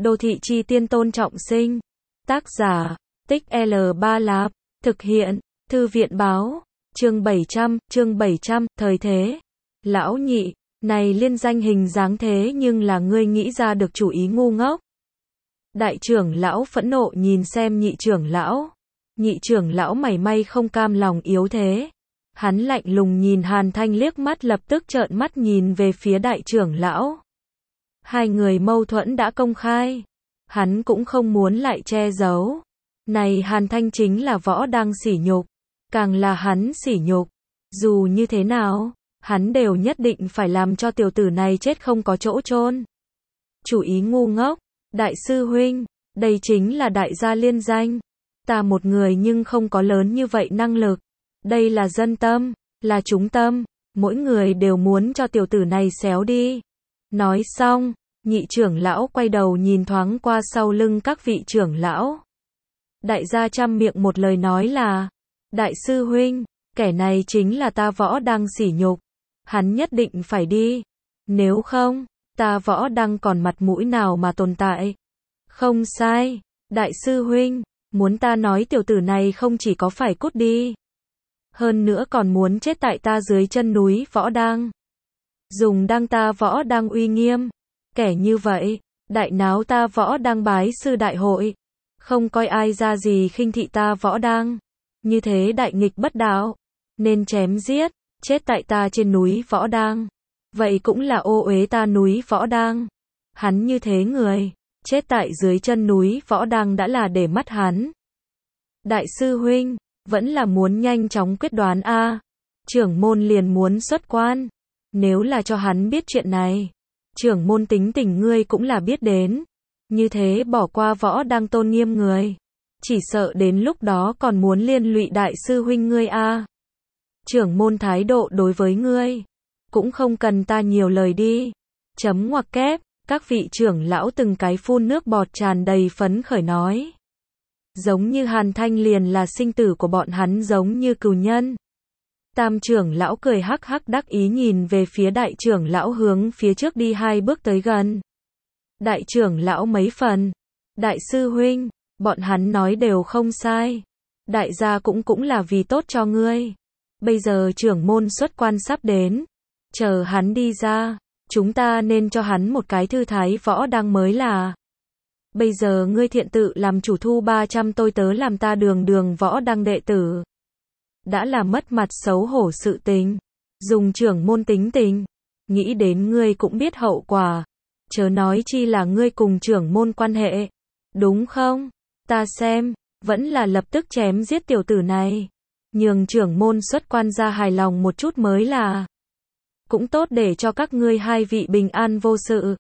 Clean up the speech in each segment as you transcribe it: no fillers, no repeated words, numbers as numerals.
Đô thị chi tiên Tôn Trọng Sinh. Tác giả, Tích L3 Lạp. Thực hiện, Thư viện báo. Chương 700, thời thế. Lão nhị, này liên danh hình dáng thế nhưng là ngươi nghĩ ra được chủ ý ngu ngốc. Đại trưởng lão phẫn nộ nhìn xem nhị trưởng lão. Nhị trưởng lão mảy may không cam lòng yếu thế. Hắn lạnh lùng nhìn Hàn Thanh liếc mắt, lập tức trợn mắt nhìn về phía đại trưởng lão. Hai người mâu thuẫn đã công khai. Hắn cũng không muốn lại che giấu. Này Hàn Thanh chính là võ đang sỉ nhục. Càng là hắn sỉ nhục. Dù như thế nào, hắn đều nhất định phải làm cho tiểu tử này chết không có chỗ chôn. Chủ ý ngu ngốc. Đại sư huynh, đây chính là đại gia liên danh. Ta một người nhưng không có lớn như vậy năng lực. Đây là dân tâm, là chúng tâm. Mỗi người đều muốn cho tiểu tử này xéo đi. Nói xong, nhị trưởng lão quay đầu nhìn thoáng qua sau lưng các vị trưởng lão. Đại gia trăm miệng một lời nói là: đại sư huynh, kẻ này chính là ta võ đang sỉ nhục. Hắn nhất định phải đi. Nếu không, ta võ đang còn mặt mũi nào mà tồn tại. Không sai, đại sư huynh, muốn ta nói tiểu tử này không chỉ có phải cút đi. Hơn nữa còn muốn chết tại ta dưới chân núi võ đang. Dùng đang ta võ đang uy nghiêm. Kẻ như vậy, đại náo ta võ đang bái sư đại hội. Không coi ai ra gì khinh thị ta võ đang. Như thế đại nghịch bất đạo. Nên chém giết, chết tại ta trên núi võ đang. Vậy cũng là ô uế ta núi võ đang. Hắn như thế người, chết tại dưới chân núi võ đang đã là để mắt hắn. Đại sư huynh, vẫn là muốn nhanh chóng quyết đoán a. Trưởng môn liền muốn xuất quan. Nếu là cho hắn biết chuyện này, trưởng môn tính tình ngươi cũng là biết đến. Như thế bỏ qua võ đang tôn nghiêm người. Chỉ sợ đến lúc đó còn muốn liên lụy đại sư huynh ngươi a. Trưởng môn thái độ đối với ngươi, cũng không cần ta nhiều lời đi. Chấm ngoặc kép, các vị trưởng lão từng cái phun nước bọt tràn đầy phấn khởi nói. Giống như Hàn Thanh liền là sinh tử của bọn hắn, giống như cừu nhân. Tam trưởng lão cười hắc hắc đắc ý nhìn về phía đại trưởng lão hướng phía trước đi 2 bước tới gần. Đại trưởng lão mấy phần. Đại sư huynh, bọn hắn nói đều không sai. Đại gia cũng là vì tốt cho ngươi. Bây giờ trưởng môn xuất quan sắp đến. Chờ hắn đi ra, chúng ta nên cho hắn một cái thư thái võ đang mới là. Bây giờ ngươi thiện tự làm chủ thu 300 tôi tớ làm ta đường võ đang đệ tử. Đã là mất mặt xấu hổ sự tình. Dùng trưởng môn tính tình. Nghĩ đến ngươi cũng biết hậu quả. Chớ nói chi là ngươi cùng trưởng môn quan hệ. Đúng không? Ta xem, vẫn là lập tức chém giết tiểu tử này. Nhường trưởng môn xuất quan ra hài lòng một chút mới là. Cũng tốt để cho các ngươi hai vị bình an vô sự.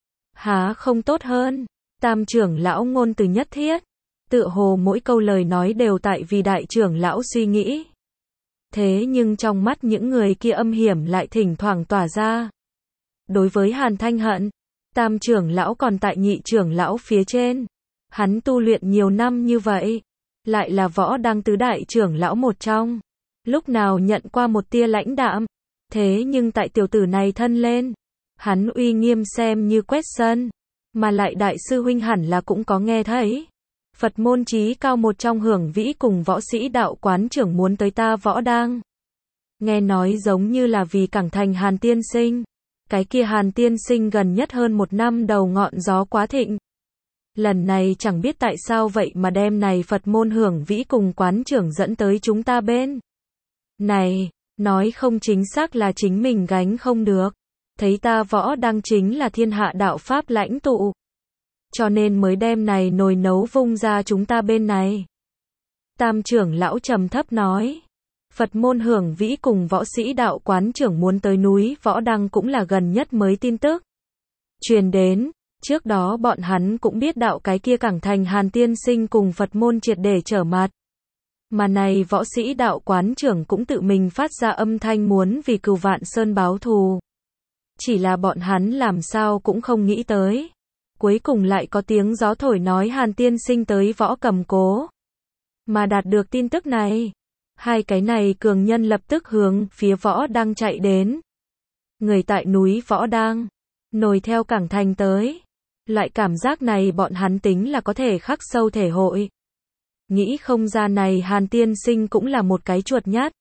Há không tốt hơn. Tam trưởng lão ngôn từ nhất thiết. Tựa hồ mỗi câu lời nói đều tại vì đại trưởng lão suy nghĩ. Thế nhưng trong mắt những người kia âm hiểm lại thỉnh thoảng tỏa ra. Đối với Hàn Thanh hận, tam trưởng lão còn tại nhị trưởng lão phía trên. Hắn tu luyện nhiều năm như vậy, lại là võ đang tứ đại trưởng lão một trong. Lúc nào nhận qua một tia lãnh đạm. Thế nhưng tại tiểu tử này thân lên, hắn uy nghiêm xem như quét sân. Mà lại đại sư huynh hẳn là cũng có nghe thấy. Phật môn chí cao một trong Hưởng Vĩ cùng võ sĩ đạo quán trưởng muốn tới ta võ đang. Nghe nói giống như là vì cảng thành Hàn tiên sinh. Cái kia Hàn tiên sinh gần nhất hơn 1 năm đầu ngọn gió quá thịnh. Lần này chẳng biết tại sao vậy mà đem này Phật môn Hưởng Vĩ cùng quán trưởng dẫn tới chúng ta bên. Này, nói không chính xác là chính mình gánh không được. Thấy ta võ đang chính là thiên hạ đạo pháp lãnh tụ. Cho nên mới đem này nồi nấu vung ra chúng ta bên này. Tam trưởng lão trầm thấp nói. Phật môn Hưởng Vĩ cùng võ sĩ đạo quán trưởng muốn tới núi võ đăng cũng là gần nhất mới tin tức truyền đến. Trước đó bọn hắn cũng biết đạo cái kia cảng thành Hàn tiên sinh cùng Phật môn triệt để trở mặt. Mà này võ sĩ đạo quán trưởng cũng tự mình phát ra âm thanh muốn vì Cừu Vạn Sơn báo thù. Chỉ là bọn hắn làm sao cũng không nghĩ tới. Cuối cùng lại có tiếng gió thổi nói Hàn tiên sinh tới võ cầm cố. Mà đạt được tin tức này, hai cái này cường nhân lập tức hướng phía võ đang chạy đến. Người tại núi võ đang, nồi theo cảng thành tới. Loại cảm giác này bọn hắn tính là có thể khắc sâu thể hội. Nghĩ không ra này Hàn tiên sinh cũng là một cái chuột nhắt.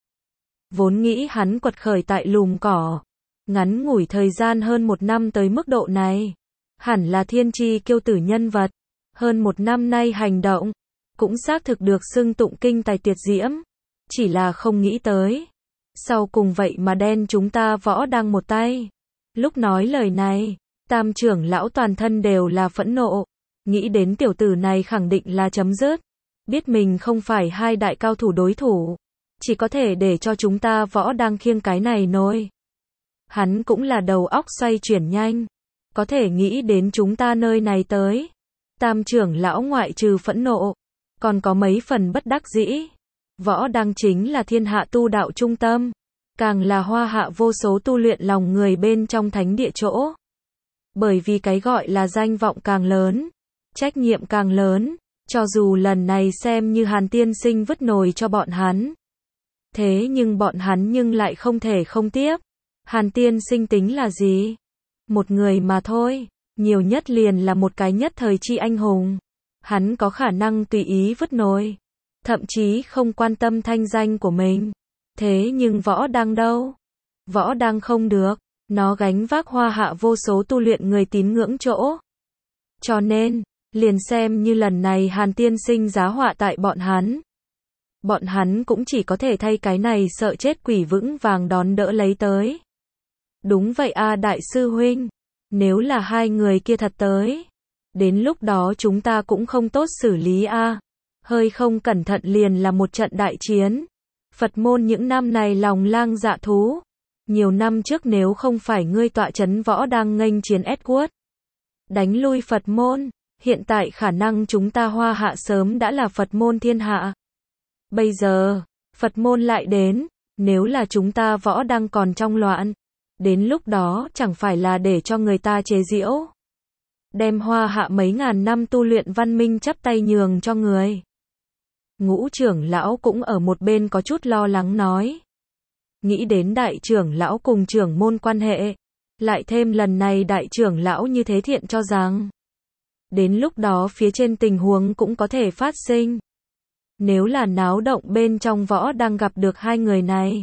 Vốn nghĩ hắn quật khởi tại lùm cỏ. Ngắn ngủi thời gian hơn 1 năm tới mức độ này. Hẳn là thiên tri kiêu tử nhân vật. Hơn 1 năm nay hành động. Cũng xác thực được xưng tụng kinh tài tuyệt diễm. Chỉ là không nghĩ tới. Sau cùng vậy mà đen chúng ta Võ Đăng một tay. Lúc nói lời này, Tam trưởng lão toàn thân đều là phẫn nộ. Nghĩ đến tiểu tử này khẳng định là chấm dứt. Biết mình không phải hai đại cao thủ đối thủ. Chỉ có thể để cho chúng ta Võ Đăng khiêng cái này nôi. Hắn cũng là đầu óc xoay chuyển nhanh. Có thể nghĩ đến chúng ta nơi này tới. Tam trưởng lão ngoại trừ phẫn nộ. Còn có mấy phần bất đắc dĩ. Võ Đăng chính là thiên hạ tu đạo trung tâm. Càng là hoa hạ vô số tu luyện lòng người bên trong thánh địa chỗ. Bởi vì cái gọi là danh vọng càng lớn. Trách nhiệm càng lớn. Cho dù lần này xem như Hàn tiên sinh vứt nồi cho bọn hắn. Thế nhưng bọn hắn nhưng lại không thể không tiếp. Hàn tiên sinh tính là gì? Một người mà thôi. Nhiều nhất liền là một cái nhất thời chi anh hùng. Hắn có khả năng tùy ý vứt nồi. Thậm chí không quan tâm thanh danh của mình. Thế nhưng Võ Đăng đâu? Võ Đăng không được. Nó gánh vác hoa hạ vô số tu luyện người tín ngưỡng chỗ. Cho nên, liền xem như lần này Hàn tiên sinh giá họa tại bọn hắn. Bọn hắn cũng chỉ có thể thay cái này sợ chết quỷ vững vàng đón đỡ lấy tới. Đúng vậy a đại sư huynh. Nếu là hai người kia thật tới. Đến lúc đó chúng ta cũng không tốt xử lý a. Hơi không cẩn thận liền là một trận đại chiến. Phật môn những năm này lòng lang dạ thú. Nhiều năm trước nếu không phải ngươi tọa chấn Võ Đăng nghênh chiến Edward. Đánh lui Phật môn. Hiện tại khả năng chúng ta hoa hạ sớm đã là Phật môn thiên hạ. Bây giờ, Phật môn lại đến. Nếu là chúng ta Võ Đăng còn trong loạn. Đến lúc đó chẳng phải là để cho người ta chế giễu. Đem hoa hạ mấy ngàn năm tu luyện văn minh chắp tay nhường cho người. Ngũ trưởng lão cũng ở một bên có chút lo lắng nói. Nghĩ đến đại trưởng lão cùng trưởng môn quan hệ. Lại thêm lần này đại trưởng lão như thế thiện cho rằng. Đến lúc đó phía trên tình huống cũng có thể phát sinh. Nếu là náo động bên trong Võ Đăng gặp được hai người này.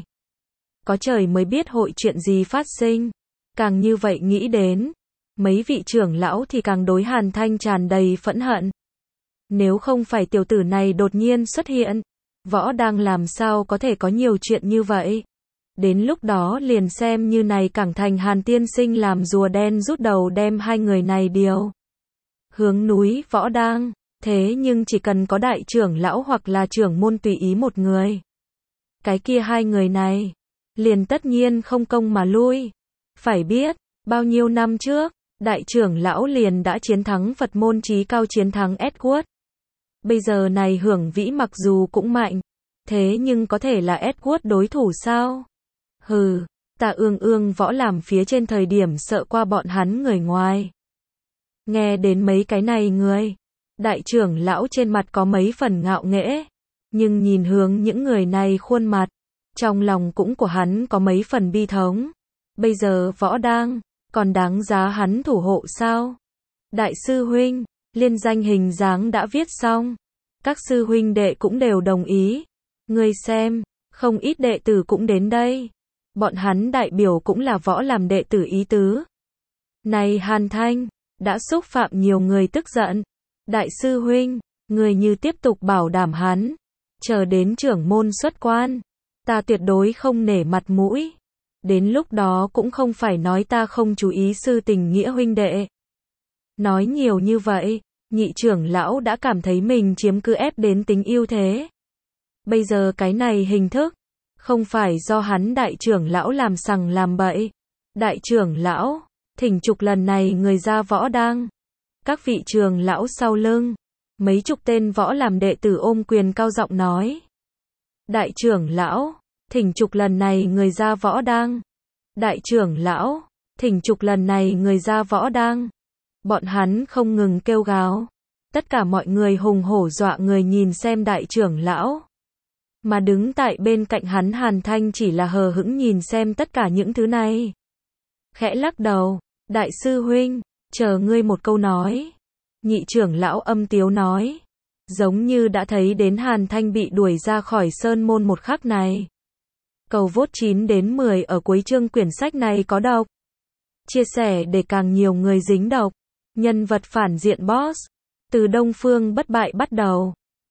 Có trời mới biết hội chuyện gì phát sinh. Càng như vậy nghĩ đến. Mấy vị trưởng lão thì càng đối Hàn Thanh tràn đầy phẫn hận. Nếu không phải tiểu tử này đột nhiên xuất hiện. Võ Đăng làm sao có thể có nhiều chuyện như vậy. Đến lúc đó liền xem như này cảng thành Hàn tiên sinh làm rùa đen rút đầu đem hai người này điều. Hướng núi Võ Đăng. Thế nhưng chỉ cần có đại trưởng lão hoặc là trưởng môn tùy ý một người. Cái kia hai người này. Liền tất nhiên không công mà lui. Phải biết, bao nhiêu năm trước, đại trưởng lão liền đã chiến thắng Phật môn chí cao chiến thắng Edward. Bây giờ này Hưởng Vĩ mặc dù cũng mạnh. Thế nhưng có thể là Edward đối thủ sao? Hừ, ta ương võ làm phía trên thời điểm sợ qua bọn hắn người ngoài. Nghe đến mấy cái này người. Đại trưởng lão trên mặt có mấy phần ngạo nghễ. Nhưng nhìn hướng những người này khuôn mặt. Trong lòng cũng của hắn có mấy phần bi thống. Bây giờ Võ Đăng, còn đáng giá hắn thủ hộ sao? Đại sư huynh, liên danh hình dáng đã viết xong. Các sư huynh đệ cũng đều đồng ý. Ngươi xem, không ít đệ tử cũng đến đây. Bọn hắn đại biểu cũng là võ làm đệ tử ý tứ. Này Hàn Thanh, đã xúc phạm nhiều người tức giận. Đại sư huynh, người như tiếp tục bảo đảm hắn. Chờ đến trưởng môn xuất quan. Ta tuyệt đối không nể mặt mũi. Đến lúc đó cũng không phải nói ta không chú ý sư tình nghĩa huynh đệ. Nói nhiều như vậy, nhị trưởng lão đã cảm thấy mình chiếm cứ ép đến tính ưu thế. Bây giờ cái này hình thức, không phải do hắn đại trưởng lão làm sằng làm bậy. Đại trưởng lão, thỉnh trục lần này người ra Võ Đăng. Các vị trưởng lão sau lưng, mấy chục tên võ làm đệ tử ôm quyền cao giọng nói. Đại trưởng lão, thỉnh trục lần này người ra Võ Đăng. Đại trưởng lão, thỉnh trục lần này người ra Võ Đăng. Bọn hắn không ngừng kêu gào. Tất cả mọi người hùng hổ dọa người nhìn xem đại trưởng lão. Mà đứng tại bên cạnh hắn Hàn Thanh chỉ là hờ hững nhìn xem tất cả những thứ này. Khẽ lắc đầu, đại sư huynh, Chờ ngươi một câu nói. Nhị trưởng lão âm tiếu nói. Giống như đã thấy đến Hàn Thanh bị đuổi ra khỏi sơn môn một khắc này. Cầu vote 9 đến 10 ở cuối chương quyển sách này có độc. Chia sẻ để càng nhiều người dính độc. Nhân vật phản diện boss. Từ Đông Phương bất bại bắt đầu.